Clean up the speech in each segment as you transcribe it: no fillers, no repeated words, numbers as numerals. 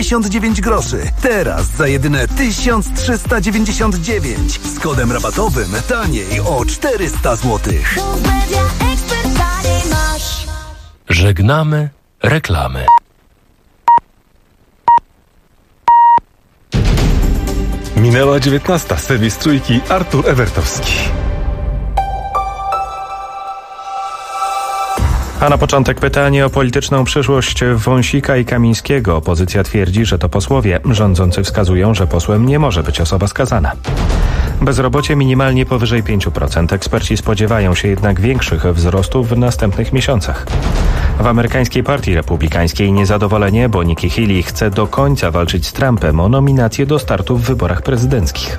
99 groszy. Teraz za jedyne 1399. Z kodem rabatowym taniej o 400 zł. Żegnamy reklamy. Minęła 19. Serwis Trójki, Artur Ewertowski. A na początek pytanie o polityczną przyszłość Wąsika i Kamińskiego. Opozycja twierdzi, że to posłowie. Rządzący wskazują, że posłem nie może być osoba skazana. Bezrobocie minimalnie powyżej 5%. Eksperci spodziewają się jednak większych wzrostów w następnych miesiącach. W amerykańskiej Partii Republikańskiej niezadowolenie, bo Nikki Haley chce do końca walczyć z Trumpem o nominację do startu w wyborach prezydenckich.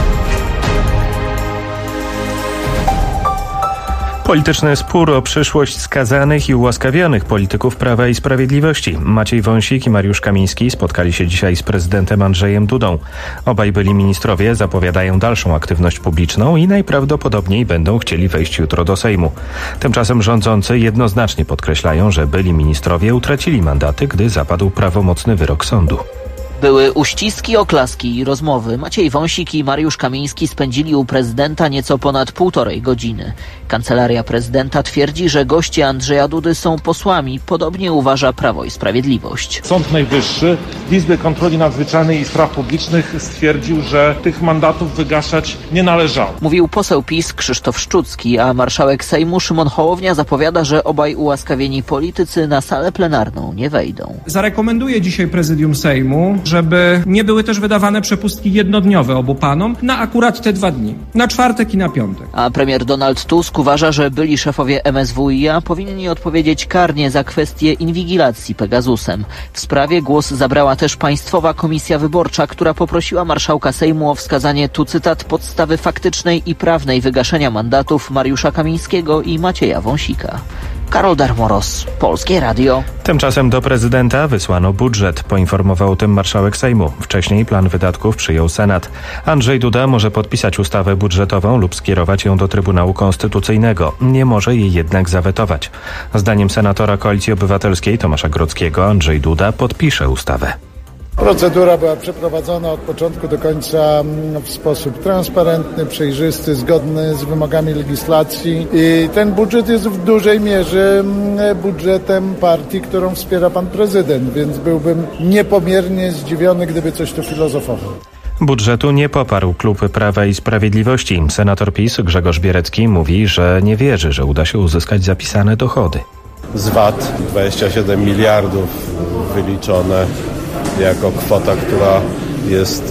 Polityczny spór o przyszłość skazanych i ułaskawionych polityków Prawa i Sprawiedliwości. Maciej Wąsik i Mariusz Kamiński spotkali się dzisiaj z prezydentem Andrzejem Dudą. Obaj byli ministrowie zapowiadają dalszą aktywność publiczną i najprawdopodobniej będą chcieli wejść jutro do Sejmu. Tymczasem rządzący jednoznacznie podkreślają, że byli ministrowie utracili mandaty, gdy zapadł prawomocny wyrok sądu. Były uściski, oklaski i rozmowy. Maciej Wąsik i Mariusz Kamiński spędzili u prezydenta nieco ponad 1,5 godziny. Kancelaria prezydenta twierdzi, że goście Andrzeja Dudy są posłami. Podobnie uważa Prawo i Sprawiedliwość. Sąd Najwyższy w Izbie Kontroli Nadzwyczajnej i Spraw Publicznych stwierdził, że tych mandatów wygaszać nie należało. Mówił poseł PiS Krzysztof Szczucki, a marszałek Sejmu Szymon Hołownia zapowiada, że obaj ułaskawieni politycy na salę plenarną nie wejdą. Zarekomenduję dzisiaj prezydium Sejmu, żeby nie były też wydawane przepustki jednodniowe obu panom na akurat te 2 dni, na czwartek i na piątek. A premier Donald Tusk uważa, że byli szefowie MSWiA powinni odpowiedzieć karnie za kwestię inwigilacji Pegasusem. W sprawie głos zabrała też Państwowa Komisja Wyborcza, która poprosiła marszałka Sejmu o wskazanie, tu cytat, podstawy faktycznej i prawnej wygaszenia mandatów Mariusza Kamińskiego i Macieja Wąsika. Karol Darmoros, Polskie Radio. Tymczasem do prezydenta wysłano budżet, poinformował o tym marszałek Sejmu. Wcześniej plan wydatków przyjął Senat. Andrzej Duda może podpisać ustawę budżetową lub skierować ją do Trybunału Konstytucyjnego. Nie może jej jednak zawetować. Zdaniem senatora Koalicji Obywatelskiej Tomasza Grodzkiego Andrzej Duda podpisze ustawę. Procedura była przeprowadzona od początku do końca w sposób transparentny, przejrzysty, zgodny z wymogami legislacji i ten budżet jest w dużej mierze budżetem partii, którą wspiera pan prezydent, więc byłbym niepomiernie zdziwiony, gdyby coś tu filozofował. Budżetu nie poparł klub Prawa i Sprawiedliwości. Senator PiS Grzegorz Bierecki mówi, że nie wierzy, że uda się uzyskać zapisane dochody. Z VAT 27 miliardów wyliczone jako kwota, która jest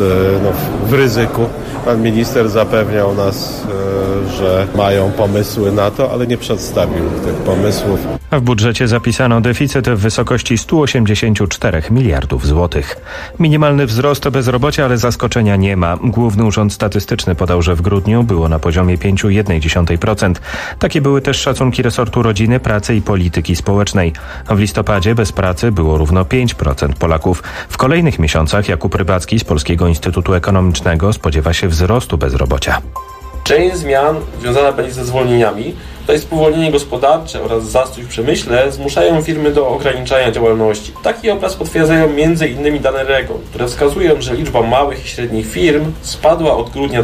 w ryzyku. Pan minister zapewniał nas, że mają pomysły na to, ale nie przedstawił tych pomysłów. W budżecie zapisano deficyt w wysokości 184 miliardów złotych. Minimalny wzrost bezrobocia, ale zaskoczenia nie ma. Główny Urząd Statystyczny podał, że w grudniu było na poziomie 5,1%. Takie były też szacunki resortu rodziny, pracy i polityki społecznej. W listopadzie bez pracy było równo 5% Polaków. W kolejnych miesiącach Jakub Rybacki z Polskiego Instytutu Ekonomicznego spodziewa się wzrostu bezrobocia. Część zmian związana będzie ze zwolnieniami. Tutaj spowolnienie gospodarcze oraz zastój w przemyśle zmuszają firmy do ograniczania działalności. Taki obraz potwierdzają m.in. dane REGO, które wskazują, że liczba małych i średnich firm spadła od grudnia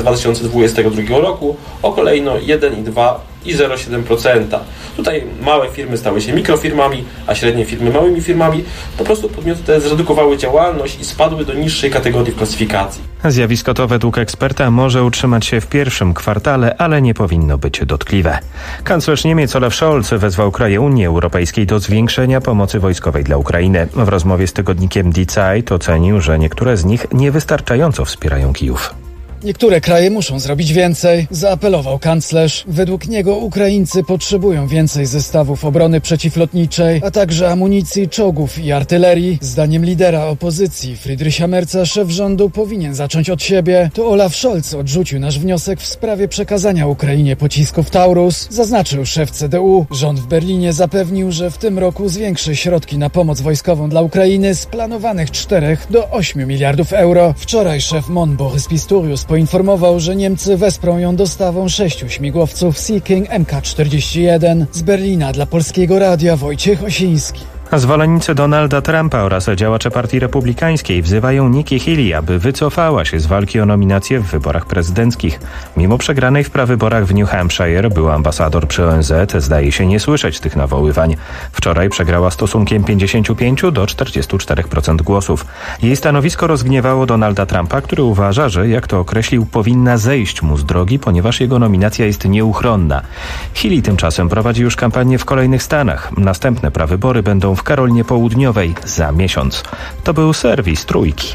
2022 roku o kolejno 1,2 i 0,7%. Tutaj małe firmy stały się mikrofirmami, a średnie firmy małymi firmami. Po prostu podmioty te zredukowały działalność i spadły do niższej kategorii w klasyfikacji. Zjawisko to według eksperta może utrzymać się w pierwszym kwartale, ale nie powinno być dotkliwe. Kanclerz Niemiec Olaf Scholz wezwał kraje Unii Europejskiej do zwiększenia pomocy wojskowej dla Ukrainy. W rozmowie z tygodnikiem Die Zeit ocenił, że niektóre z nich niewystarczająco wspierają Kijów. Niektóre kraje muszą zrobić więcej, zaapelował kanclerz. Według niego Ukraińcy potrzebują więcej zestawów obrony przeciwlotniczej, a także amunicji, czołgów i artylerii. Zdaniem lidera opozycji Friedricha Merza szef rządu powinien zacząć od siebie. To Olaf Scholz odrzucił nasz wniosek w sprawie przekazania Ukrainie pocisków Taurus, zaznaczył szef CDU. Rząd w Berlinie zapewnił, że w tym roku zwiększy środki na pomoc wojskową dla Ukrainy z planowanych 4 do 8 miliardów euro. Wczoraj szef MON Borys Pistorius poinformował, że Niemcy wesprą ją dostawą 6 śmigłowców Sea King Mk-41. Z Berlina dla Polskiego Radia Wojciech Osiński. Zwolennicy Donalda Trumpa oraz działacze Partii Republikańskiej wzywają Nikki Haley, aby wycofała się z walki o nominację w wyborach prezydenckich. Mimo przegranej w prawyborach w New Hampshire były ambasador przy ONZ zdaje się nie słyszeć tych nawoływań. Wczoraj przegrała stosunkiem 55 do 44% głosów. Jej stanowisko rozgniewało Donalda Trumpa, który uważa, że jak to określił, powinna zejść mu z drogi, ponieważ jego nominacja jest nieuchronna. Haley tymczasem prowadzi już kampanię w kolejnych stanach. Następne prawybory będą w Karolinie Południowej za miesiąc. To był serwis Trójki.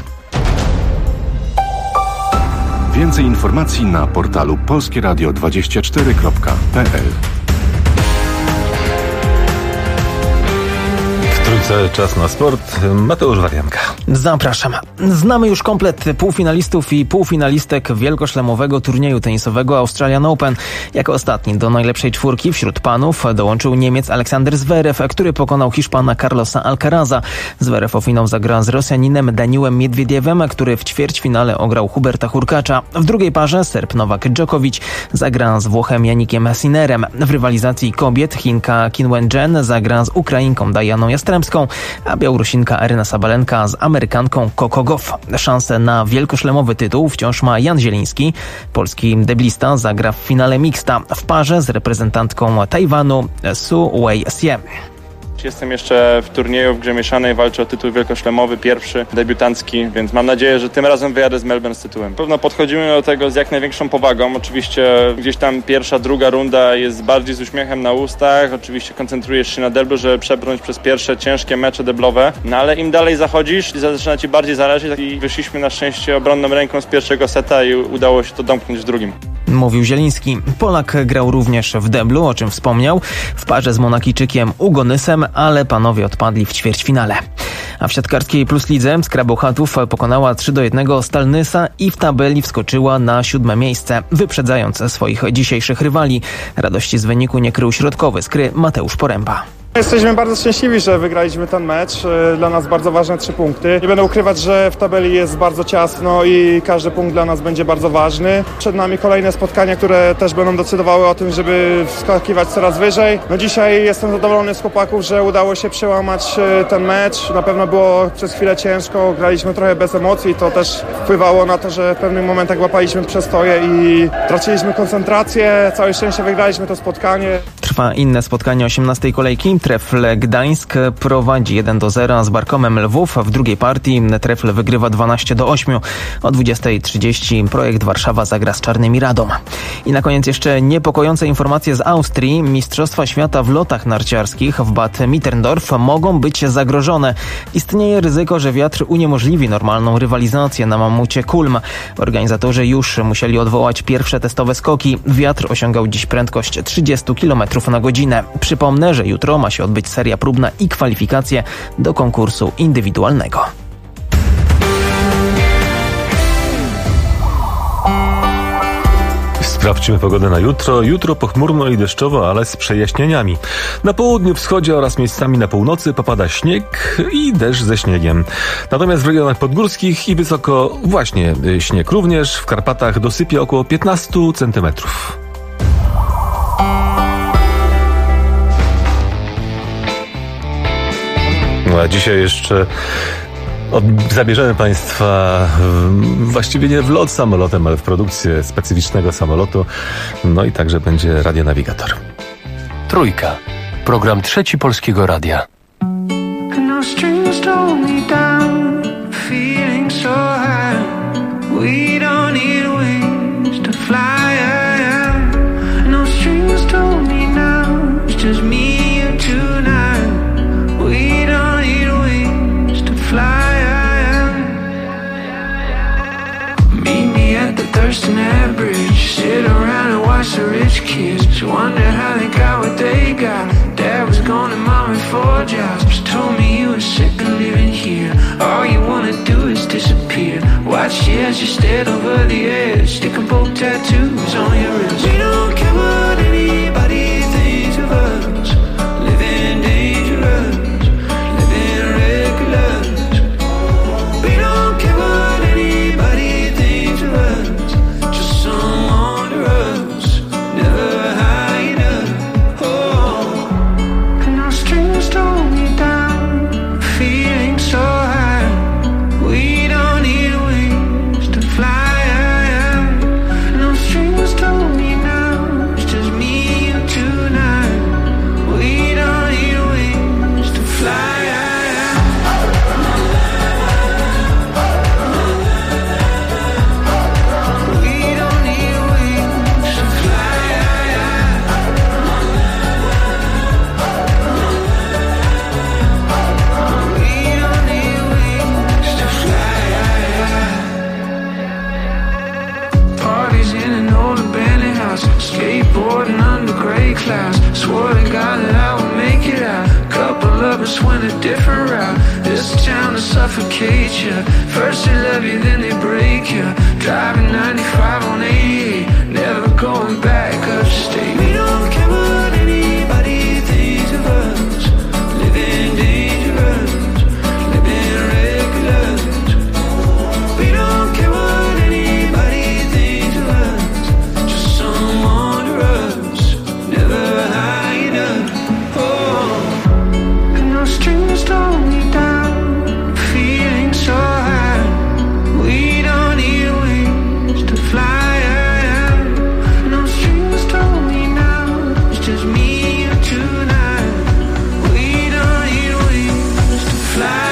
Więcej informacji na portalu polskieradio24.pl. Trójce, czas na sport. Mateusz Warianka. Zapraszam. Znamy już komplet półfinalistów i półfinalistek wielkoszlemowego turnieju tenisowego Australian Open. Jako ostatni do najlepszej czwórki wśród panów dołączył Niemiec Aleksander Zverev, który pokonał Hiszpana Carlosa Alcaraza. Zverev o finał zagra z Rosjaninem Daniilem Miedwiediewem, który w ćwierćfinale ograł Huberta Hurkacza. W drugiej parze Serb Nowak Djokovic zagra z Włochem Yannickiem Sinnerem. W rywalizacji kobiet Chinka Qin Wenchen zagra z Ukrainką Dianą Jastrzębską, a Białorusinka Aryna Sabalenka z Amerykanką Coco Gauff. Szansę na wielkoszlemowy tytuł wciąż ma Jan Zieliński. Polski deblista zagra w finale mixta w parze z reprezentantką Tajwanu Su Wei-sie. Jestem jeszcze w turnieju w grze mieszanej, walczę o tytuł wielkoszlemowy, pierwszy, debiutancki, więc mam nadzieję, że tym razem wyjadę z Melbourne z tytułem. Pewno podchodzimy do tego z jak największą powagą. Oczywiście gdzieś tam pierwsza, druga runda jest bardziej z uśmiechem na ustach. Oczywiście koncentrujesz się na deblu, żeby przebrnąć przez pierwsze ciężkie mecze deblowe. No ale im dalej zachodzisz, zaczyna ci bardziej zależeć i wyszliśmy na szczęście obronną ręką z pierwszego seta i udało się to domknąć w drugim. Mówił Zieliński. Polak grał również w deblu, o czym wspomniał, w parze z Monakijczykiem Ugo Nysem, ale panowie odpadli w ćwierćfinale. A w siatkarskiej Plus Lidze Skra Bełchatów pokonała 3-1 Stal Nysa i w tabeli wskoczyła na 7. miejsce, wyprzedzając swoich dzisiejszych rywali. Radości z wyniku nie krył środkowy Skry Mateusz Poręba. Jesteśmy bardzo szczęśliwi, że wygraliśmy ten mecz. Dla nas bardzo ważne 3 punkty. Nie będę ukrywać, że w tabeli jest bardzo ciasno i każdy punkt dla nas będzie bardzo ważny. Przed nami kolejne spotkania, które też będą decydowały o tym, żeby wskakiwać coraz wyżej. No dzisiaj jestem zadowolony z chłopaków, że udało się przełamać ten mecz. Na pewno było przez chwilę ciężko, graliśmy trochę bez emocji. To też wpływało na to, że w pewnych momentach łapaliśmy przestoje i traciliśmy koncentrację. Całe szczęście wygraliśmy to spotkanie. Trwa inne spotkanie 18. kolejki. Trefl Gdańsk prowadzi 1-0 z Barkomem Lwów. W drugiej partii Trefl wygrywa 12-8. O 20:30 Projekt Warszawa zagra z Czarnymi Radom. I na koniec jeszcze niepokojące informacje z Austrii. Mistrzostwa świata w lotach narciarskich w Bad Mitterndorf mogą być zagrożone. Istnieje ryzyko, że wiatr uniemożliwi normalną rywalizację na mamucie Kulm. Organizatorzy już musieli odwołać pierwsze testowe skoki. Wiatr osiągał dziś prędkość 30 km na godzinę. Przypomnę, że jutro ma się odbyć seria próbna i kwalifikacje do konkursu indywidualnego. Sprawdźmy pogodę na jutro. Jutro pochmurno i deszczowo, ale z przejaśnieniami. Na południu, wschodzie oraz miejscami na północy popada śnieg i deszcz ze śniegiem. Natomiast w regionach podgórskich i wysoko właśnie śnieg również. W Karpatach dosypie około 15 centymetrów. No a dzisiaj jeszcze zabierzemy Państwa właściwie nie w lot samolotem, ale w produkcję specyficznego samolotu. No i także będzie radionawigator. Trójka. Program Trzeci Polskiego Radia. Thurston Bridge, sit around and watch the rich kids. Wonder how they got what they got. Dad was gone and mom had 4 jobs. Told me you were sick of living here. All you wanna do is disappear. Watch you as you stare over the edge. Sticking both tattoos on your wrist. We don't care what anybody thinks of us. Living dangerous, living reckless. We don't care what anybody thinks of us. Down suffocate you. First they love you, then they break you. Driving 95 on 88, never going back upstate. We don't care what anybody thinks of us. Living dangerous, living reckless. We don't care what anybody thinks of us. Just someone to us, never high enough. Oh, and no strings hold me down, feeling so high. We don't need wings to fly. No strings hold me now, it's just me and tonight. We don't need wings to fly.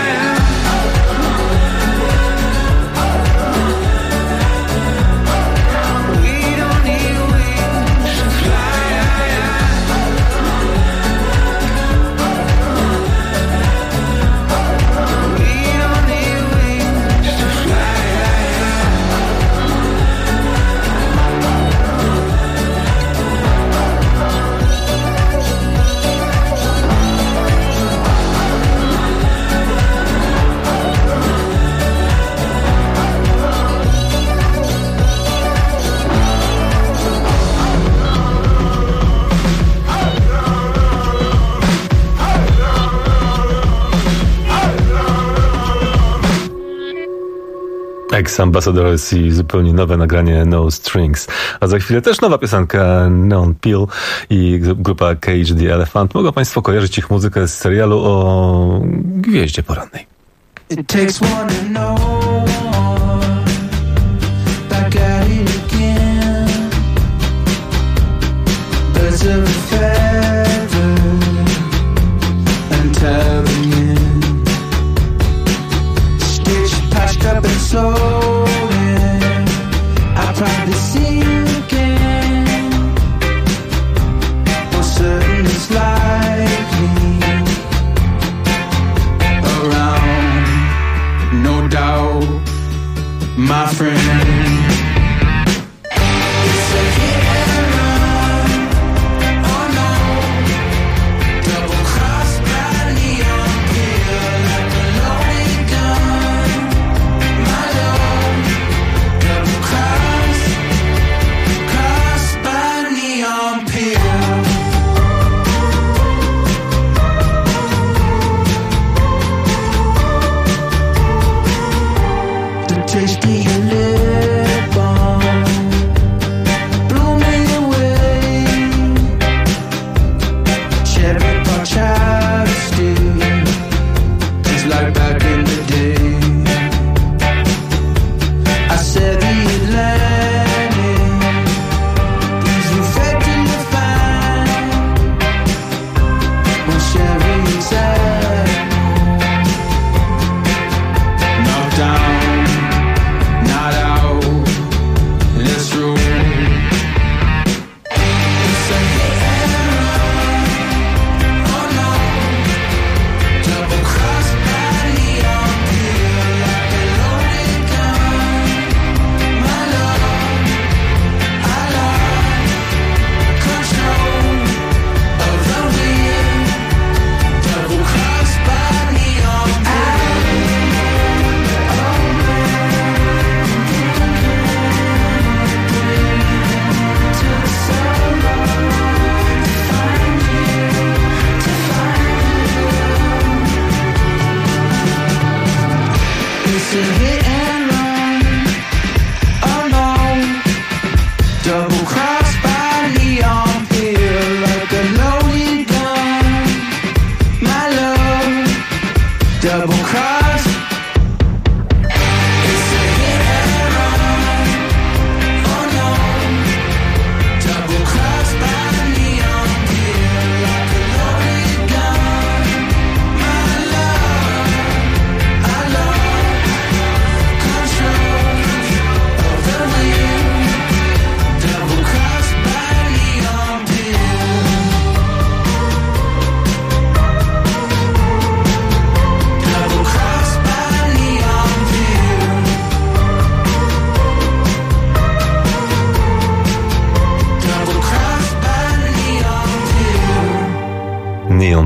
Ex-Ambassadors i zupełnie nowe nagranie No Strings. A za chwilę też nowa piosenka Neon Pill i grupa Cage the Elephant. Mogą Państwo kojarzyć ich muzykę z serialu o Gwieździe Porannej. It takes one to know one, back at it again. Birds of a feather and telling in. Stitched, patched up and swollen, I probably see you again. For certain it's likely around, no doubt, my friend. It's a hit and run, oh no. Double cross by neon pill like a loaded gun, my love. Double cross, cross by neon pill. The taste of your lip balm blew me away. Cherry bar travesty, just like back in the day. I said the Atlantic, these reflecting the fine. When Sherry's at knocked down, not out, let's roll. It's a hit and run, oh no. Double cross by neon pill like a loaded gun, my love. I love control of the wheel. Double cross by neon pill. It's a hit and run, oh no. Double cross by neon pill like a loaded gun, my love. Double cross. It's a hit and run, oh no. Double cross by neon pill like a loaded gun, my love. I love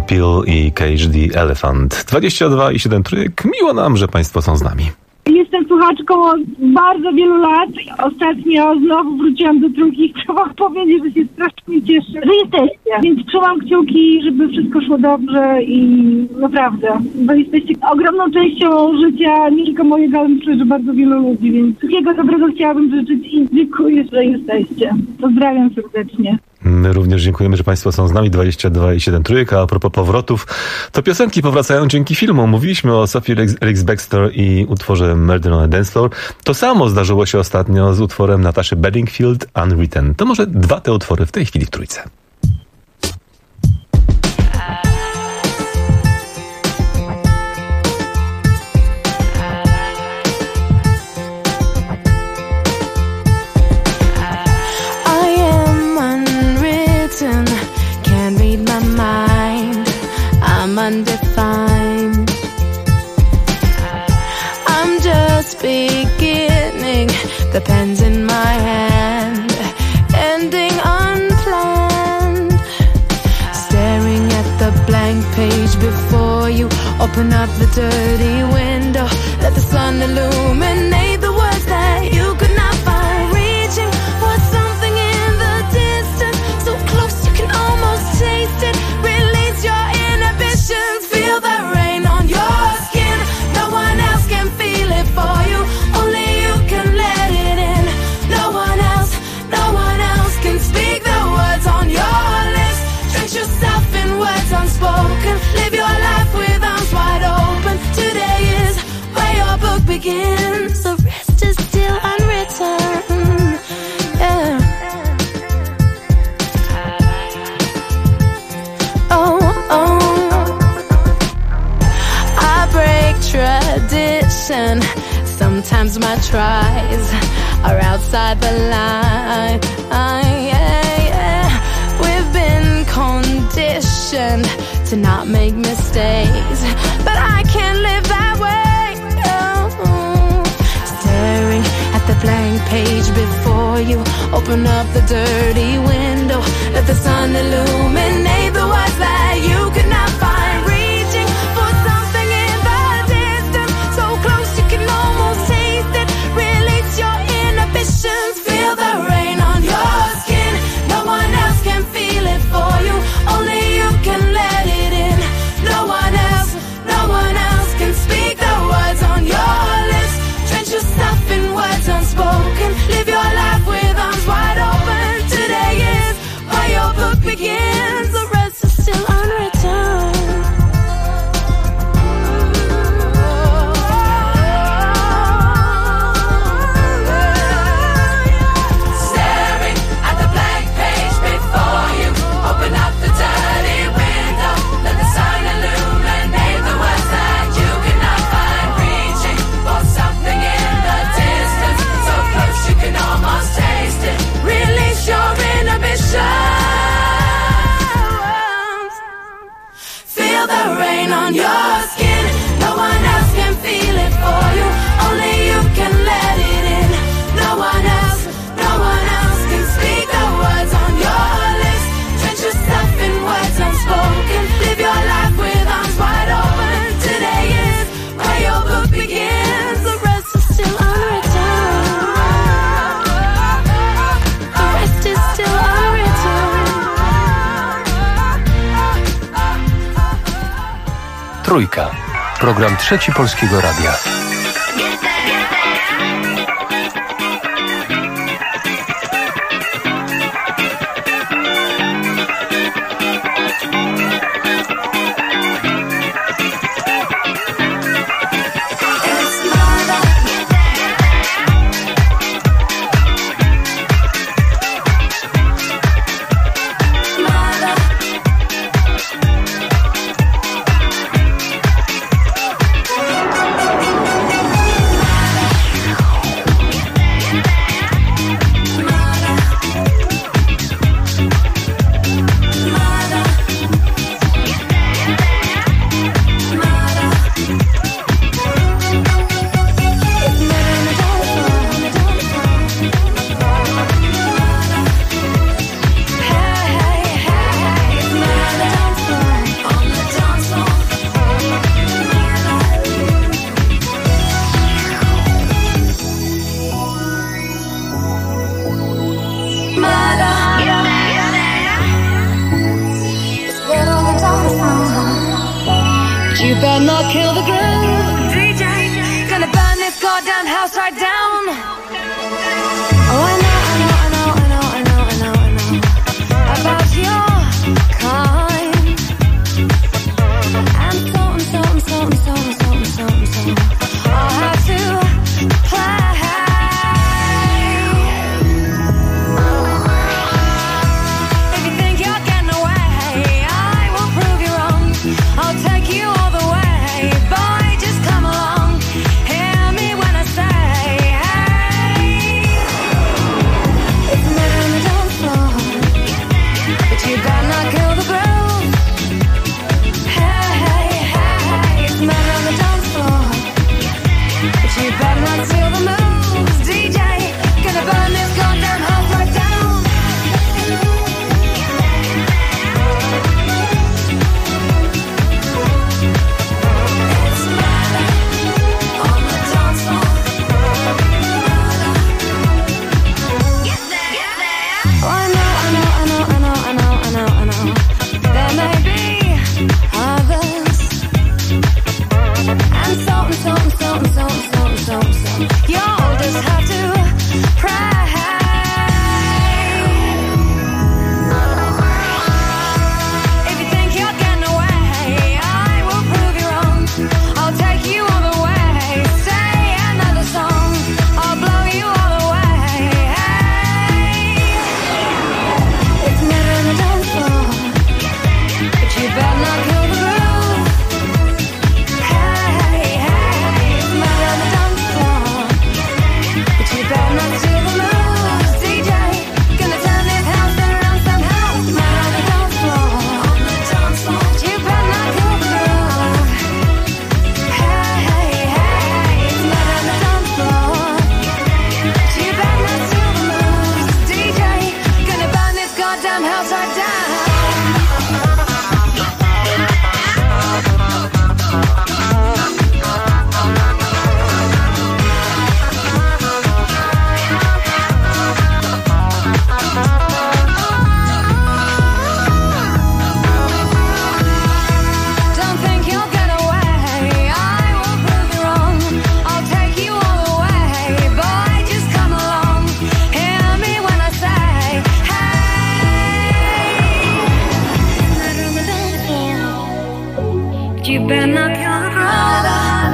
Pill i Cage the Elephant. 22 i 7 trójek. Miło nam, że Państwo są z nami. Jestem słuchaczką od bardzo wielu lat. Ostatnio znowu wróciłam do Trójki i chcę wam powiedzieć, że się strasznie cieszę, że jesteście. Więc trzymam kciuki, żeby wszystko szło dobrze i naprawdę, bo jesteście ogromną częścią życia nie tylko mojego, ale myślę, że bardzo wielu ludzi, więc wszystkiego dobrego chciałabym życzyć i dziękuję, że jesteście. Pozdrawiam serdecznie. My również dziękujemy, że Państwo są z nami. 22 i 7 trójek. A propos powrotów, to piosenki powracają dzięki filmom. Mówiliśmy o Sophie Ellis-Bextor i utworze Murder on a Dance Floor. To samo zdarzyło się ostatnio z utworem Nataszy Bedingfield, Unwritten. To może dwa te utwory w tej chwili w trójce. Undefined. I'm just beginning, the pen's in my hand, ending unplanned. Staring at the blank page before you, open up the dirty window, let the sun illuminate the words that you could not find. Reaching for something in the distance, so close you can almost taste it. Release your feel the rain on your skin. No one else can feel it for you. Only you can let it in. No one else can speak the words on your lips. Drench yourself in words unspoken. Live your life with arms wide open. Today is where your book begins. The rest is still unwritten. Yeah. Tradition. Sometimes my tries are outside the line. We've been conditioned to not make mistakes, but I can't live that way. Oh. Staring at the blank page before you, open up the dirty window, let the sun illuminate the words that you could not find. Reaching for something in the distance, so close you can almost taste it. Release your inhibitions, feel the rain on your skin. No one else can feel it for you, only you can let it in. No one else can speak the words on your lips. Drench yourself in words unspoken. Live your life with arms wide open. Today is where your book begins. The rest is still unwritten. Staring at the blank page before you, open up the dirty window, let the sun illuminate the words that you cannot find. Reaching for something in the distance, so close you can almost taste it. Release your inhibitions, feel the rain on your skin. No one else can feel it for you, only you can let it in. No one else can speak the words on your lips. Drench yourself in words unspoken. Live your life with arms wide open. Today is where your book begins. The rest is still unwritten. The rest is still unwritten. Trójka. Program Trzeci Polskiego Radia. better not kill the groove. DJ, gonna burn this goddamn house right down. Oh, I know about your kind. And something I'll have to play. If you think you're getting away, I will prove you wrong. I'll take you all the way. Boy, just come along. Hear me when I say, hey. It's a murder on the dance floor, but you better not kill the groove. Hey, hey, hey, it's a murder on the dance floor, but you better not steal the moves. DJ, gonna burn this goddamn house right down. It's murder on the dance floor. Oh, I know. There may be others, and something. You'll just have to pray. If you think you're getting away, I will prove you wrong. I'll take you all the way. Say another song, I'll blow you all away. Hey. It's murder on the dance floor, but you better not kill the groove. Hey, hey, it's murder on the dance floor, but you better not steal the moves. DJ, gonna turn this house around somehow. It's murder on the dance floor, but you better not kill the groove. Hey, hey, hey, it's murder on the dance floor, but you better not steal the moves. DJ, gonna burn this goddamn house right down. Don't think you'll get away, I will prove you wrong. I'll take you all the way. Boy, just come along. Hear me when I say, hey. Murder on the dance floor, but you better not kill the groove.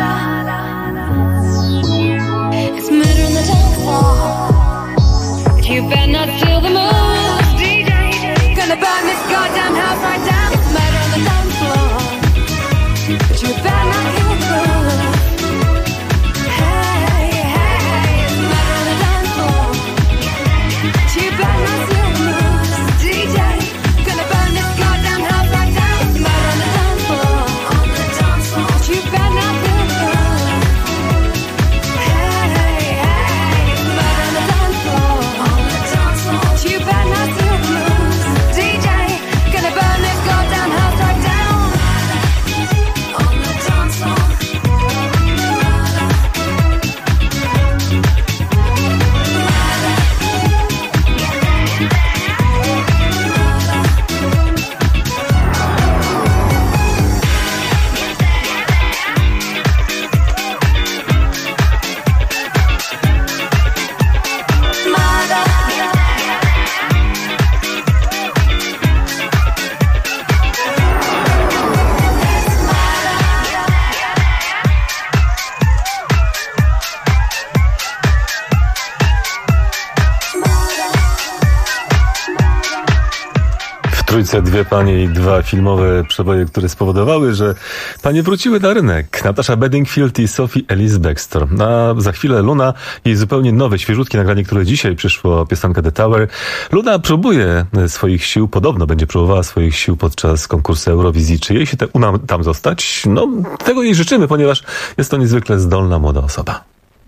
It's murder on the dance floor, but you better not steal the moves. DJ, gonna burn this goddamn house right down. It's murder on the dance floor, but you better not kill the groove. Hey, hey, it's murder on the dance floor, but you better not steal the moves. DJ, gonna burn this goddamn house right down. It's murder on the dance floor, but you better not kill the groove. Hey, hey, it's murder on the dance floor, but you better not steal the moves. DJ, gonna burn this goddamn house right down. On the dance floor. Trójce, dwie panie i dwa filmowe przeboje, które spowodowały, że panie wróciły na rynek. Natasha Bedingfield i Sophie Ellis Bextor. A za chwilę Luna, jej zupełnie nowe, świeżutkie nagranie, które dzisiaj przyszło, piosenka The Tower. Luna próbuje swoich sił, podobno będzie próbowała swoich sił podczas konkursu Eurowizji. Czy jej się uda tam zostać? No, tego jej życzymy, ponieważ jest to niezwykle zdolna, młoda osoba.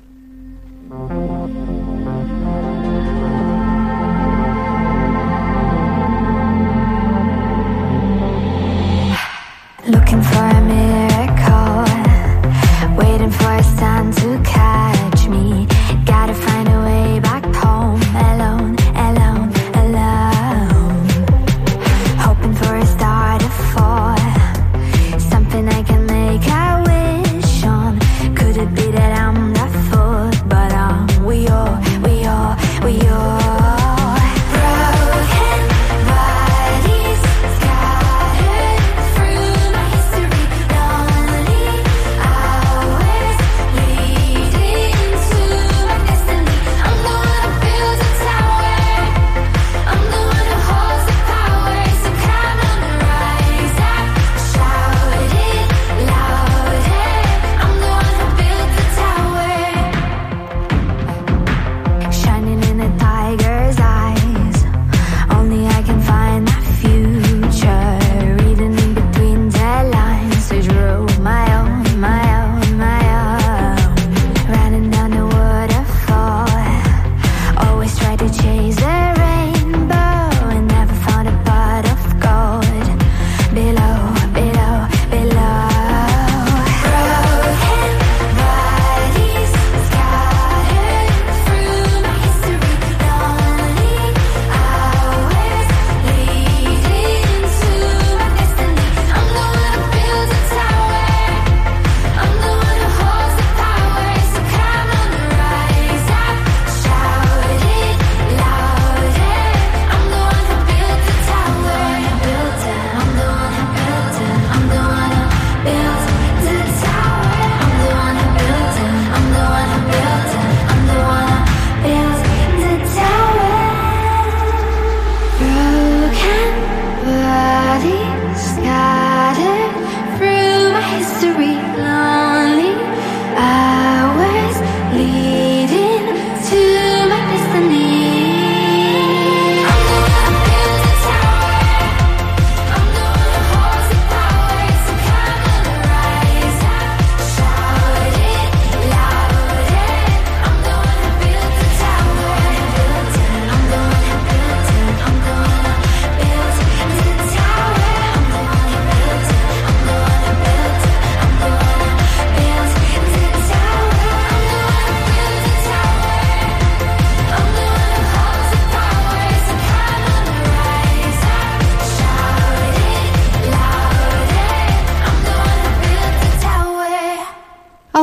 Looking for a miracle, waiting for a sun to catch me. Gotta find a way back home, alone, alone, alone. Hoping for a star to fall, something I can make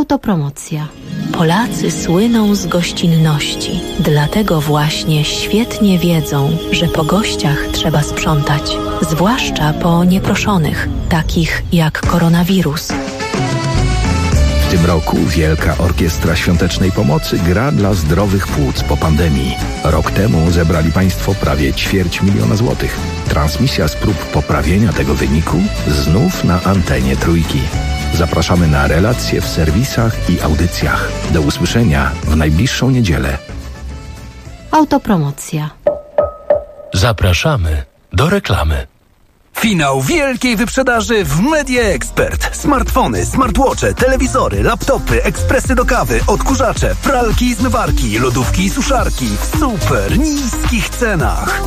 Autopromocja. Polacy słyną z gościnności. Dlatego właśnie świetnie wiedzą, że po gościach trzeba sprzątać. Zwłaszcza po nieproszonych, takich jak koronawirus. W tym roku Wielka Orkiestra Świątecznej Pomocy gra dla zdrowych płuc po pandemii. Rok temu zebrali Państwo prawie 250 000 złotych. Transmisja z prób poprawienia tego wyniku znów na antenie Trójki. Zapraszamy na relacje w serwisach i audycjach. Do usłyszenia w najbliższą niedzielę. Autopromocja. Zapraszamy do reklamy. Finał wielkiej wyprzedaży w Media Expert. Smartfony, smartwatche, telewizory, laptopy, ekspresy do kawy, odkurzacze, pralki i zmywarki, lodówki i suszarki w super niskich cenach.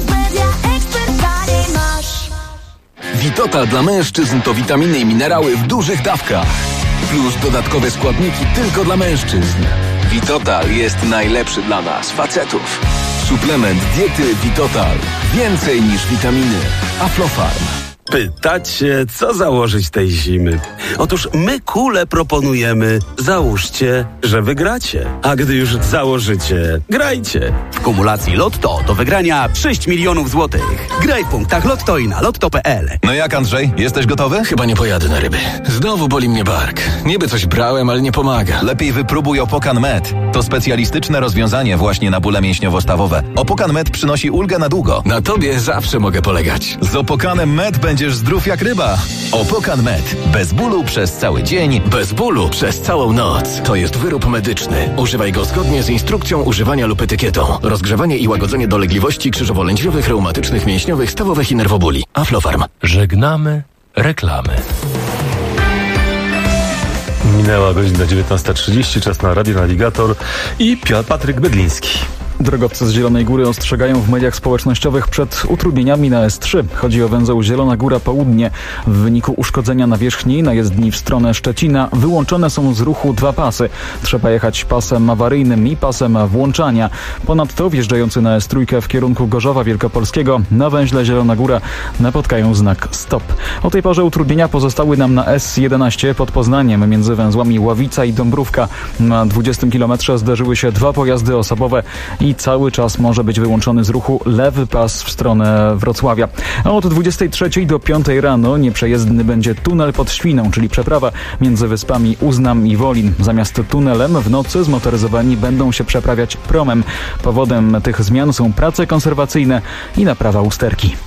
Vitotal dla mężczyzn to witaminy i minerały w dużych dawkach. Plus dodatkowe składniki tylko dla mężczyzn. Vitotal jest najlepszy dla nas, facetów. Suplement diety Vitotal. Więcej niż witaminy. Aflofarm. Pytacie, co założyć tej zimy? Otóż my kule proponujemy. Załóżcie, że wygracie. A gdy już założycie, grajcie. W kumulacji Lotto do wygrania 6 milionów złotych. Graj w punktach Lotto i na lotto.pl. No jak, Andrzej? Jesteś gotowy? Chyba nie pojadę na ryby. Znowu boli mnie bark. Niby coś brałem, ale nie pomaga. Lepiej wypróbuj Opokan Med. To specjalistyczne rozwiązanie właśnie na bóle mięśniowo-stawowe. Opokan Med przynosi ulgę na długo. Na tobie zawsze mogę polegać. Z Opokanem Med będziesz zdrów jak ryba. Opokan Med. Bez bólu przez cały dzień. Bez bólu przez całą noc. To jest wyrób medyczny. Używaj go zgodnie z instrukcją używania lub etykietą. Rozgrzewanie i łagodzenie dolegliwości krzyżowo-lędźwiowych, reumatycznych, mięśniowych, stawowych i nerwobóli. Aflofarm. Żegnamy reklamy. Minęła godzina 19:30, czas na Radio Navigator i Patryk Bedliński. Drogowcy z Zielonej Góry ostrzegają w mediach społecznościowych przed utrudnieniami na S3. Chodzi o węzeł Zielona Góra Południe. W wyniku uszkodzenia nawierzchni na jezdni w stronę Szczecina wyłączone są z ruchu 2 pasy. Trzeba jechać pasem awaryjnym i pasem włączania. Ponadto wjeżdżający na S3 w kierunku Gorzowa Wielkopolskiego na węźle Zielona Góra napotkają znak stop. O tej porze utrudnienia pozostały nam na S11 pod Poznaniem między węzłami Ławica i Dąbrówka. Na 20 kilometrze zderzyły się 2 pojazdy osobowe i cały czas może być wyłączony z ruchu lewy pas w stronę Wrocławia. A od 23 do 5 rano nieprzejezdny będzie tunel pod Świną, czyli przeprawa między wyspami Uznam i Wolin. Zamiast tunelem w nocy zmotoryzowani będą się przeprawiać promem. Powodem tych zmian są prace konserwacyjne i naprawa usterki.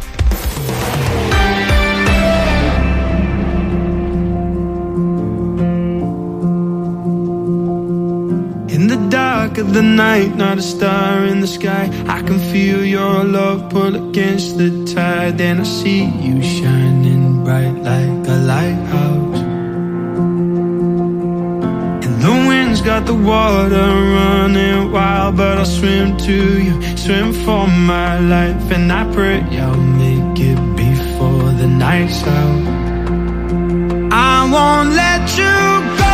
In the dark of the night, not a star in the sky, I can feel your love pull against the tide. Then I see you shining bright like a lighthouse, and the wind's got the water running wild, but I'll swim to you, swim for my life. And I pray I'll make it before the night's out. I won't let you go.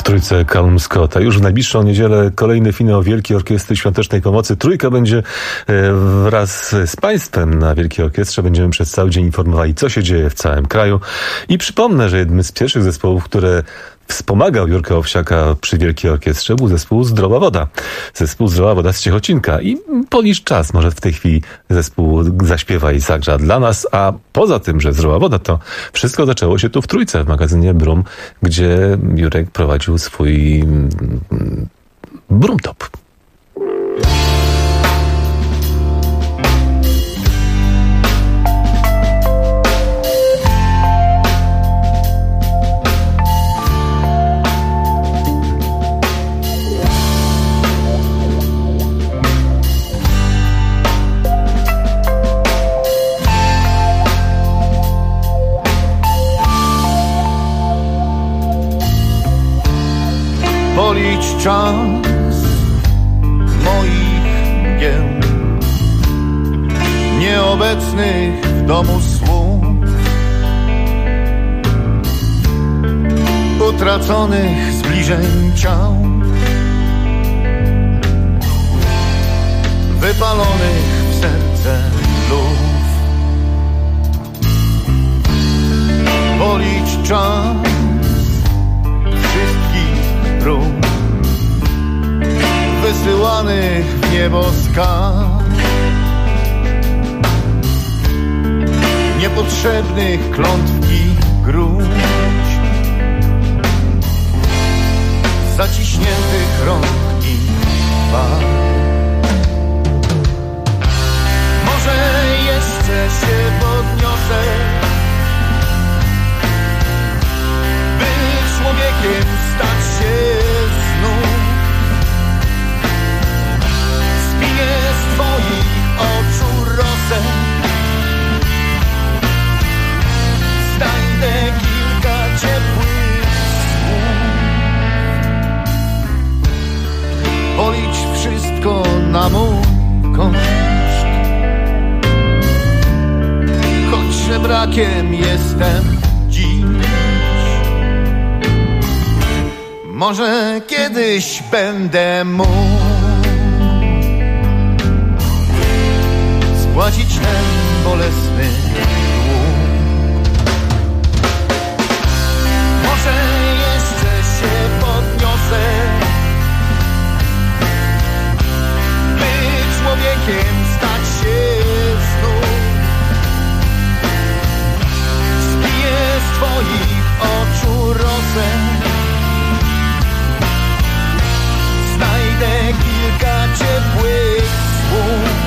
trójce Calum Scotta. Już w najbliższą niedzielę kolejny finał Wielkiej Orkiestry Świątecznej Pomocy. Trójka będzie wraz z Państwem na Wielkiej Orkiestrze. Będziemy przez cały dzień informowali, co się dzieje w całym kraju. I przypomnę, że jednym z pierwszych zespołów, które wspomagał Jurka Owsiaka przy Wielkiej Orkiestrze, był zespół Zdrowa Woda. Zespół Zdrowa Woda z Ciechocinka. I policz czas, może w tej chwili zespół zaśpiewa i zagra dla nas. A poza tym, że Zdrowa Woda, to wszystko zaczęło się tu w Trójce, w magazynie Brum, gdzie Jurek prowadził swój Brum Top. Policz czas moich mgieł, nieobecnych w domu słów, utraconych zbliżeń ciał, wypalonych w serce luf. Policz czas wszystkich prób wysyłanych w niebo skarg, niepotrzebnych klątw i gruźb, zaciśniętych rąk i walk. Może jeszcze się podniosę, by człowiekiem stać się znów. Spiję z twoich oczu rosę, znajdę kilka ciepłych słów. Policz wszystko na mój koszt, choć żebrakiem jestem dziś. Może kiedyś będę mógł spłacić ten bolesny dług. Może jeszcze się podniosę, by człowiekiem stać się znów. Spiję z twoich oczu rosę, znajdę kilka ciepłych słów.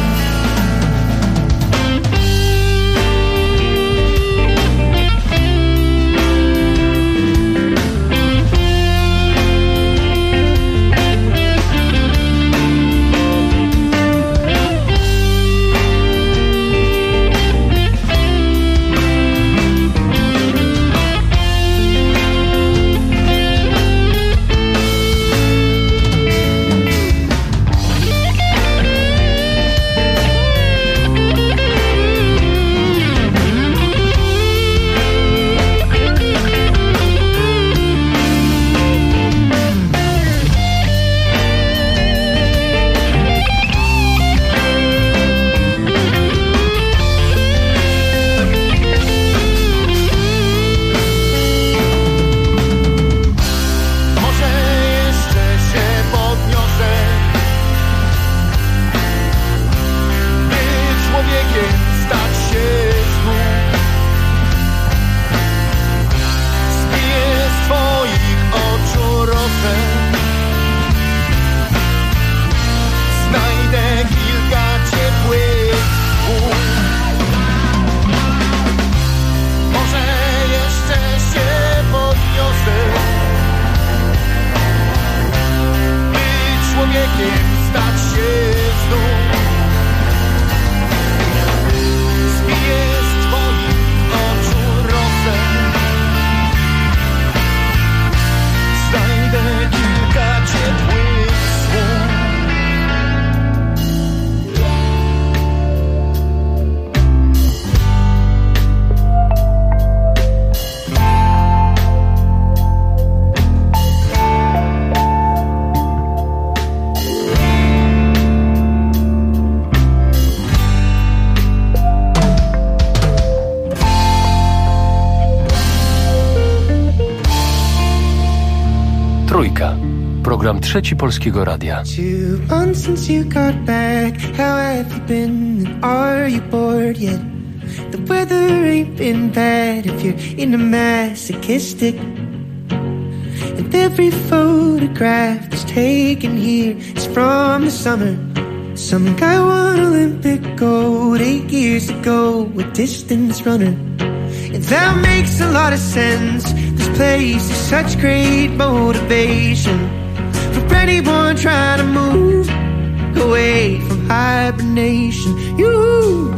Trójka. Program Trzeci Polskiego Radia. 2 months since you got back. How have you been? Are you bored yet? The weather ain't been bad if you're in a masochistic. And every photograph that's taken here is from the summer. Some guy won Olympic gold 8 years ago, a distance runner. And that makes a lot of sense. This place is such great motivation for anyone trying to move away from hibernation. You.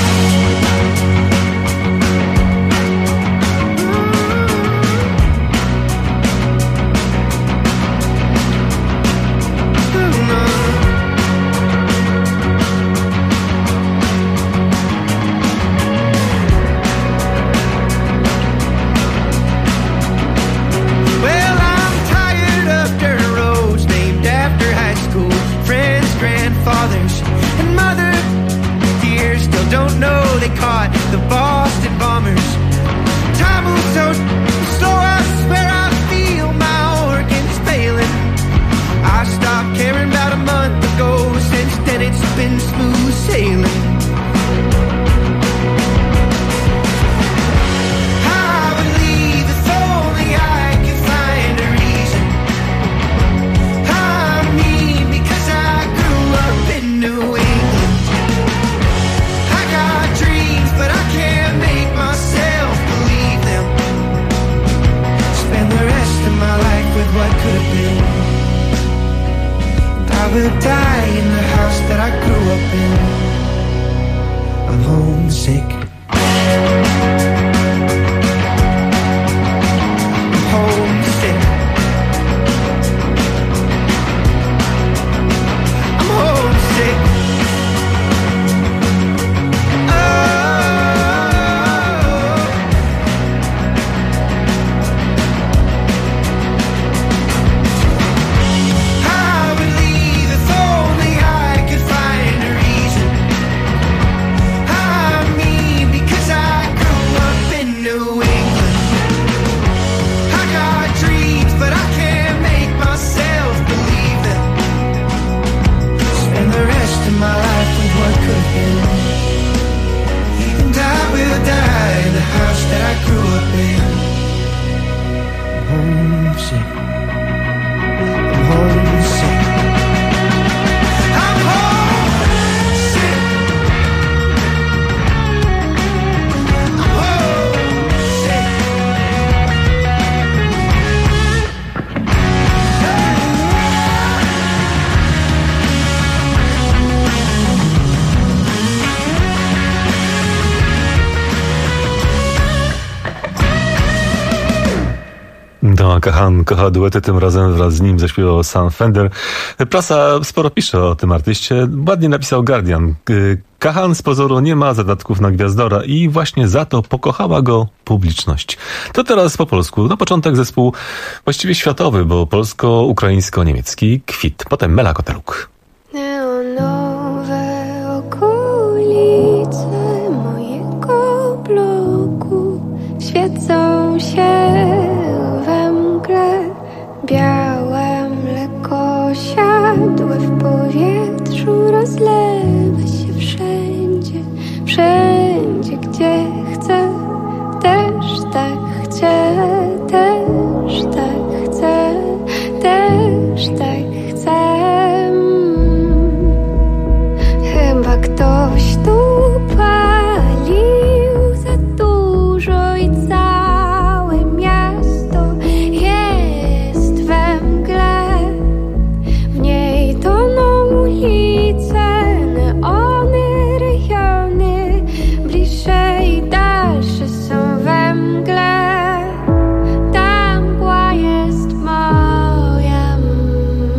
Don't know they caught the Boston bombers. Time moves so slow, I swear I feel my organs failing. I stopped caring about a month ago. Since then it's been smooth sailing. I would leave if only I could find a reason. I mean, because I grew up in New England. But I can't make myself believe them. Spend the rest of my life with what could have been. And I will die in the house that I grew up in. I'm homesick. I'm homesick. I'm homesick. Kahan kocha duety, tym razem wraz z nim zaśpiewał Sam Fender. Prasa sporo pisze o tym artyście. Ładnie napisał Guardian. Kahan z pozoru nie ma zadatków na gwiazdora i właśnie za to pokochała go publiczność. To teraz po polsku. Na początek zespół właściwie światowy, bo polsko-ukraińsko-niemiecki Kwit. Potem Mela Koteluk. Neonowe okolice mojego bloku świecą się we mgle. Białe mleko siadłe w powietrzu, rozlewa się wszędzie, wszędzie gdzie chcę. Też tak chcę, też tak chcę, też tak chcę. Chyba ktoś tu palił za dużo i całe miasto jest we mgle. W niej toną ulice, neony, rejony, bliższe i dalsze są we mgle. Ta mgła jest moja.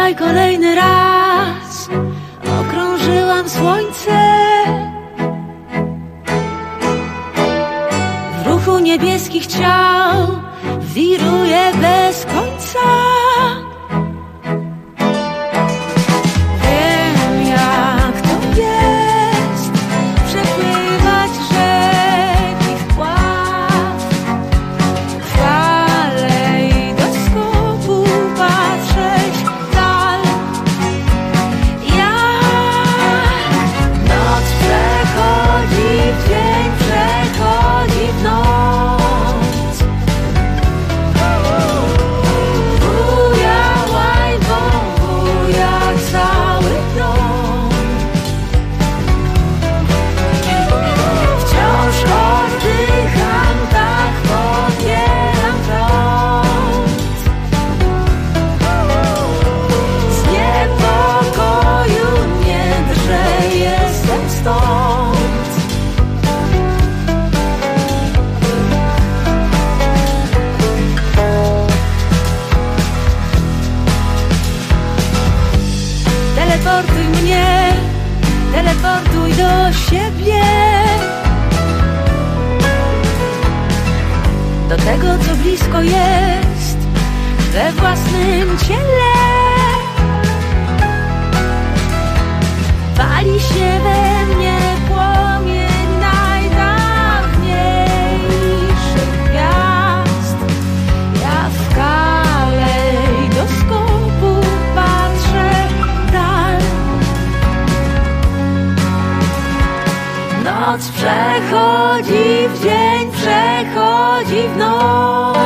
Wczoraj kolejny raz okrążyłam słońce. W ruchu niebieskich ciał wiruje bez końca. Wiem, jak to jest przepływać rzeki wpław, dalej do skoku patrzeć w dal. Jak noc przechodzi w dzień, przechodzi w noc. Teleportuj mnie, teleportuj do siebie, do tego, co blisko jest we własnym ciele. Pali się we mnie płomień najdawniejszych gwiazd. Ja w kalejdoskopu patrzę w dal. Noc przechodzi w dzień, przechodzi w noc.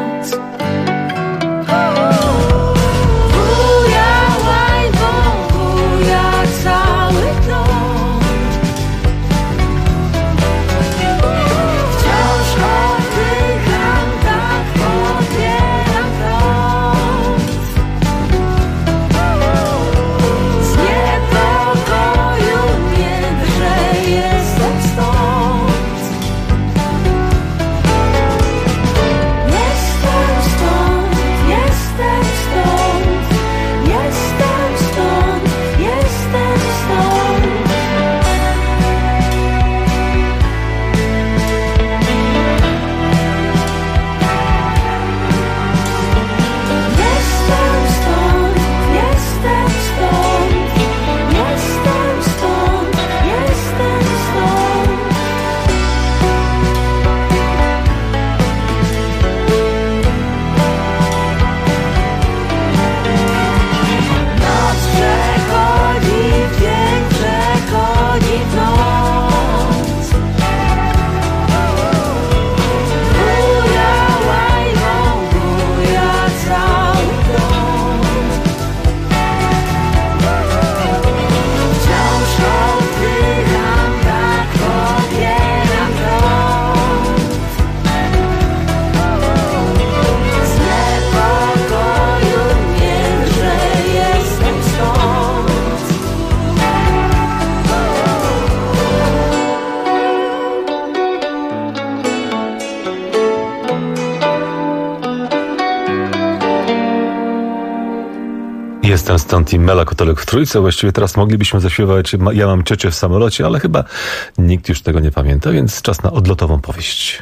Jestem stąd i Mela Kotolek w trójce. Właściwie teraz moglibyśmy zaśpiewać Ja mam ciocię w samolocie, ale chyba nikt już tego nie pamięta, więc czas na odlotową powieść.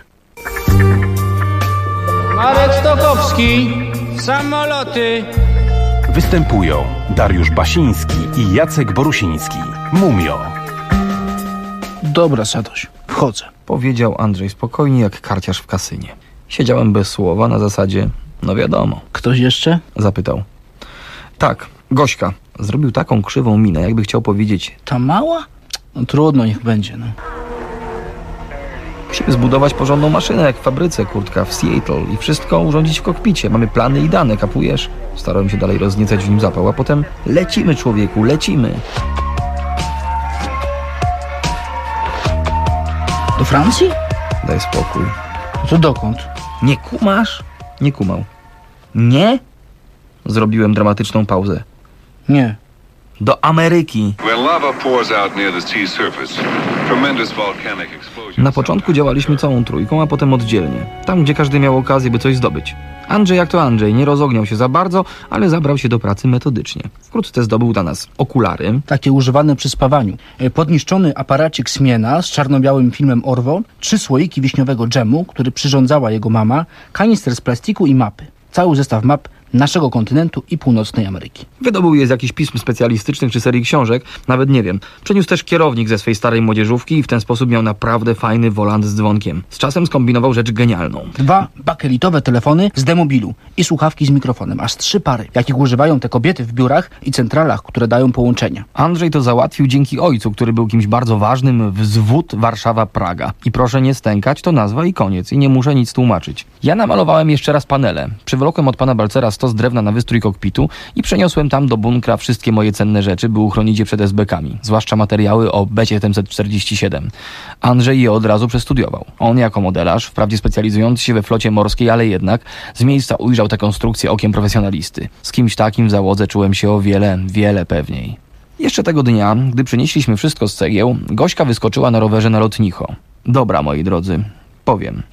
Marek Stokowski, samoloty. Występują Dariusz Basiński i Jacek Borusiński. Mumio. Dobra, Satoś, wchodzę. Powiedział Andrzej spokojnie jak karciarz w kasynie. Siedziałem bez słowa na zasadzie, no wiadomo. Ktoś jeszcze? Zapytał. Tak, Gośka. Zrobił taką krzywą minę, jakby chciał powiedzieć... Ta mała? No trudno, niech będzie, no. Musimy zbudować porządną maszynę, jak w fabryce, kurtka, w Seattle i wszystko urządzić w kokpicie. Mamy plany i dane, kapujesz? Starałem się dalej rozniecać w nim zapał, a potem lecimy, człowieku, lecimy. Do Francji? Daj spokój. No to dokąd? Nie kumasz? Nie kumał. Nie? Zrobiłem dramatyczną pauzę. Nie. Do Ameryki. Na początku działaliśmy całą trójką, a potem oddzielnie. Tam, gdzie każdy miał okazję, by coś zdobyć. Andrzej jak to Andrzej, nie rozogniał się za bardzo, ale zabrał się do pracy metodycznie. Wkrótce zdobył dla nas okulary. Takie używane przy spawaniu. Podniszczony aparacik Smiena z czarno-białym filmem Orwo, 3 słoiki wiśniowego dżemu, który przyrządzała jego mama, kanister z plastiku i mapy. Cały zestaw map naszego kontynentu i północnej Ameryki. Wydobył je z jakichś pism specjalistycznych czy serii książek, nawet nie wiem. Przeniósł też kierownik ze swej starej młodzieżówki i w ten sposób miał naprawdę fajny wolant z dzwonkiem. Z czasem skombinował rzecz genialną. 2 bakelitowe telefony z demobilu i słuchawki z mikrofonem, aż 3 pary, jakich używają te kobiety w biurach i centralach, które dają połączenia. Andrzej to załatwił dzięki ojcu, który był kimś bardzo ważnym w ZWód Warszawa-Praga. I proszę nie stękać, to nazwa i koniec. I nie muszę nic tłumaczyć. Ja namalowałem jeszcze raz panele. Przywolokłem od pana Balcera stos drewna na wystrój kokpitu i przeniosłem tam do bunkra wszystkie moje cenne rzeczy, by uchronić je przed SB-kami, zwłaszcza materiały o Becie 747. Andrzej je od razu przestudiował. On jako modelarz, wprawdzie specjalizujący się we flocie morskiej, ale jednak z miejsca ujrzał tę konstrukcję okiem profesjonalisty. Z kimś takim w załodze czułem się o wiele pewniej. Jeszcze tego dnia, gdy przenieśliśmy wszystko z cegieł, Gośka wyskoczyła na rowerze na lotnicho. Dobra, moi drodzy, powiem.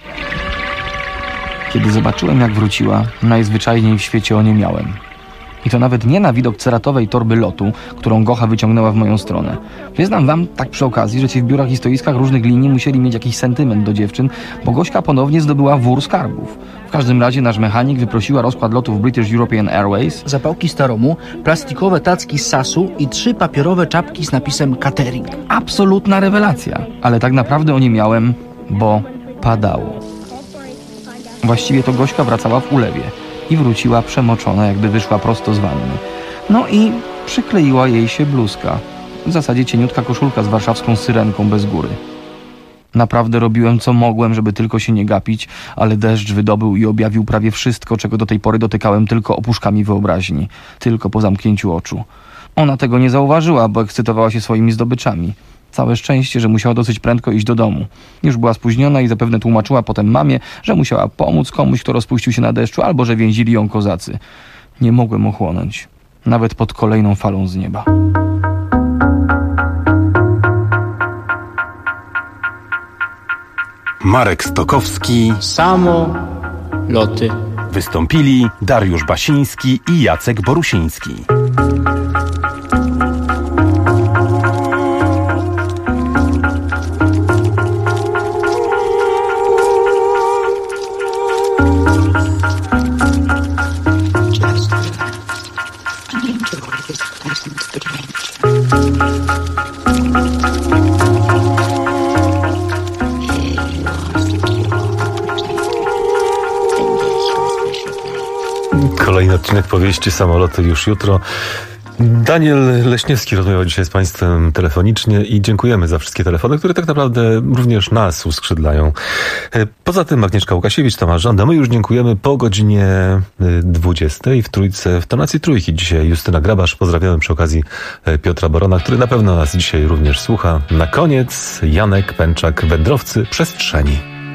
Kiedy zobaczyłem, jak wróciła, najzwyczajniej w świecie oniemiałem. I to nawet nie na widok ceratowej torby lotu, którą Gocha wyciągnęła w moją stronę. Przyznam wam, tak przy okazji, że ci w biurach i stoiskach różnych linii musieli mieć jakiś sentyment do dziewczyn, bo Gośka ponownie zdobyła wór skarbów. W każdym razie nasz mechanik wyprosiła rozkład lotów British European Airways, zapałki Staromu, plastikowe tacki z Sasu i 3 papierowe czapki z napisem catering. Absolutna rewelacja. Ale tak naprawdę oniemiałem, bo padało. Właściwie to Gośka wracała w ulewie i wróciła przemoczona, jakby wyszła prosto z wanny. No i przykleiła jej się bluzka. W zasadzie cieniutka koszulka z warszawską syrenką bez góry. Naprawdę robiłem co mogłem, żeby tylko się nie gapić, ale deszcz wydobył i objawił prawie wszystko, czego do tej pory dotykałem tylko opuszkami wyobraźni. Tylko po zamknięciu oczu. Ona tego nie zauważyła, bo ekscytowała się swoimi zdobyczami. Całe szczęście, że musiała dosyć prędko iść do domu. Już była spóźniona i zapewne tłumaczyła potem mamie, że musiała pomóc komuś, kto rozpuścił się na deszczu, albo że więzili ją kozacy. Nie mogłem ochłonąć. Nawet pod kolejną falą z nieba. Marek Stokowski. Samoloty. Wystąpili Dariusz Basiński i Jacek Borusiński. Kolejny odcinek powieści Samoloty już jutro. Daniel Leśniewski rozmawiał dzisiaj z Państwem telefonicznie i dziękujemy za wszystkie telefony, które tak naprawdę również nas uskrzydlają. Poza tym Agnieszka Łukasiewicz, Tomasz Żąda. My już dziękujemy po godzinie 20 w Trójce, w tonacji Trójki. Dzisiaj Justyna Grabasz. Pozdrawiamy przy okazji Piotra Borona, który na pewno nas dzisiaj również słucha. Na koniec Janek Pęczak, Wędrowcy Przestrzeni.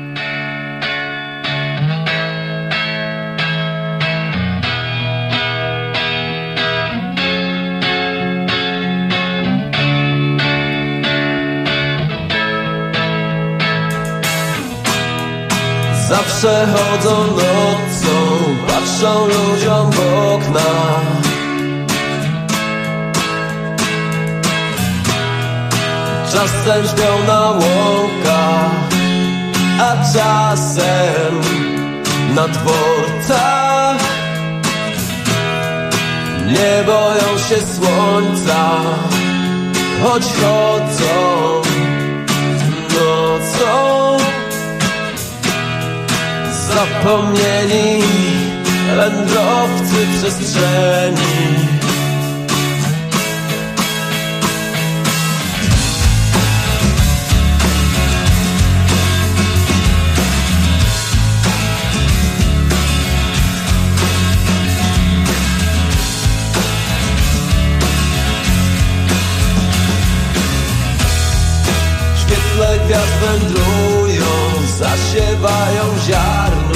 Zawsze chodzą nocą, patrzą ludziom w okna. Czasem śpią na łąkach, a czasem na dworcach. Nie boją się słońca, choć chodzą nocą. Zapomnieni wędrowcy przestrzeni. W świetle gwiazd wędrują, zasiewają ziarno.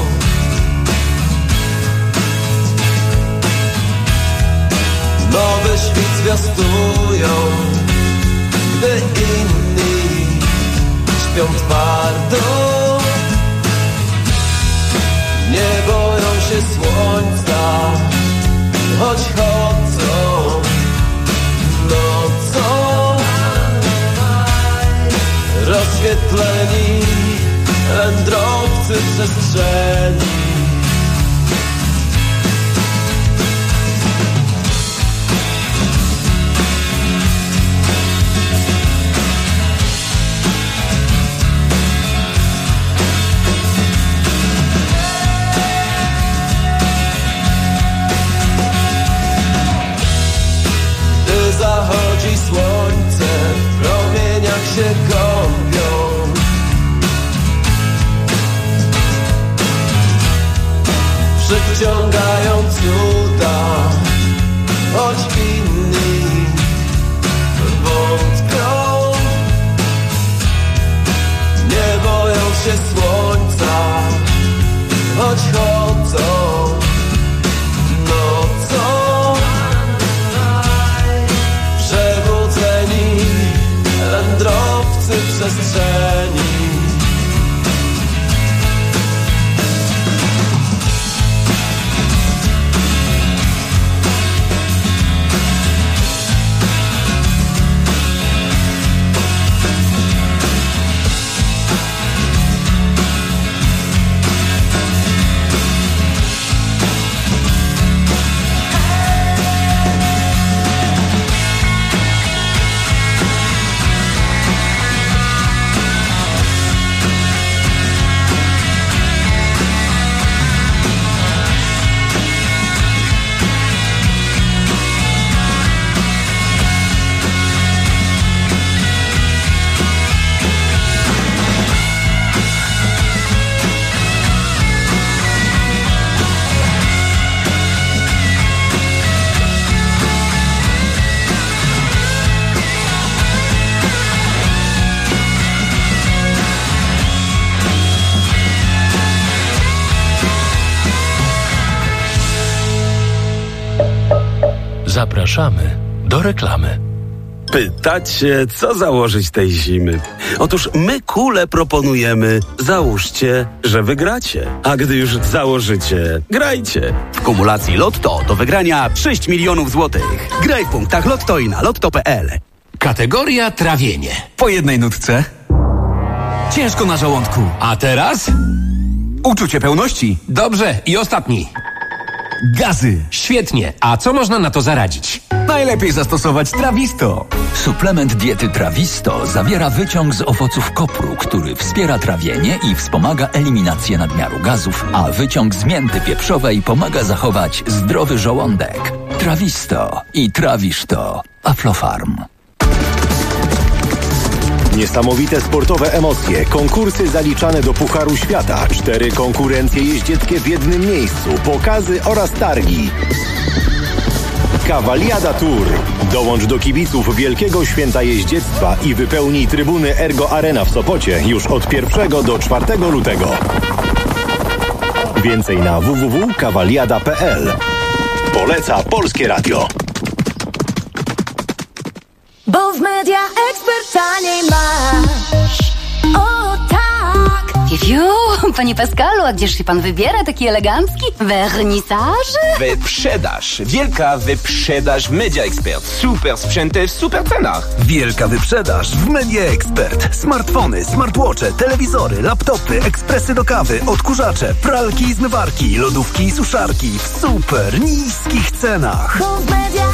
Nowy świt zwiastują, gdy inni śpią twardo. Nie boją wędrowcy przestrzeni. Zachodzi słońce, w promieniach się kąpią. Przyciągają cuda, choć inni wątpią. Nie boją się słońca, choć chodzą nocą. Wędrowcy przestrzeni. Zapraszamy do reklamy. Pytacie, co założyć tej zimy? Otóż my kule proponujemy. Załóżcie, że wygracie. A gdy już założycie, grajcie. W kumulacji Lotto do wygrania 6 milionów złotych. Graj w punktach Lotto i na lotto.pl. Kategoria trawienie. Po jednej nutce. Ciężko na żołądku. A teraz? Uczucie pełności. Dobrze, i ostatni. Gazy. Świetnie. A co można na to zaradzić? Najlepiej zastosować Trawisto. Suplement diety Trawisto zawiera wyciąg z owoców kopru, który wspiera trawienie i wspomaga eliminację nadmiaru gazów, a wyciąg z mięty pieprzowej pomaga zachować zdrowy żołądek. Trawisto i trawisz to. Aflofarm. Niesamowite sportowe emocje, konkursy zaliczane do Pucharu Świata, 4 konkurencje jeździeckie w jednym miejscu, pokazy oraz targi. Cavaliada Tour. Dołącz do kibiców Wielkiego Święta Jeździectwa i wypełnij trybuny Ergo Arena w Sopocie już od 1 do 4 lutego. Więcej na www.cavaliada.pl. Poleca Polskie Radio. Bo w Media Expert taniej masz. O tak! Fiu, panie Pascalu, a gdzież się pan wybiera taki elegancki? Wernisaż? Wyprzedaż. Wielka wyprzedaż w Media Expert. Super sprzęty w super cenach. Wielka wyprzedaż w Media Expert. Smartfony, smartwatche, telewizory, laptopy, ekspresy do kawy, odkurzacze, pralki i zmywarki, lodówki i suszarki w super niskich cenach. Bo w Media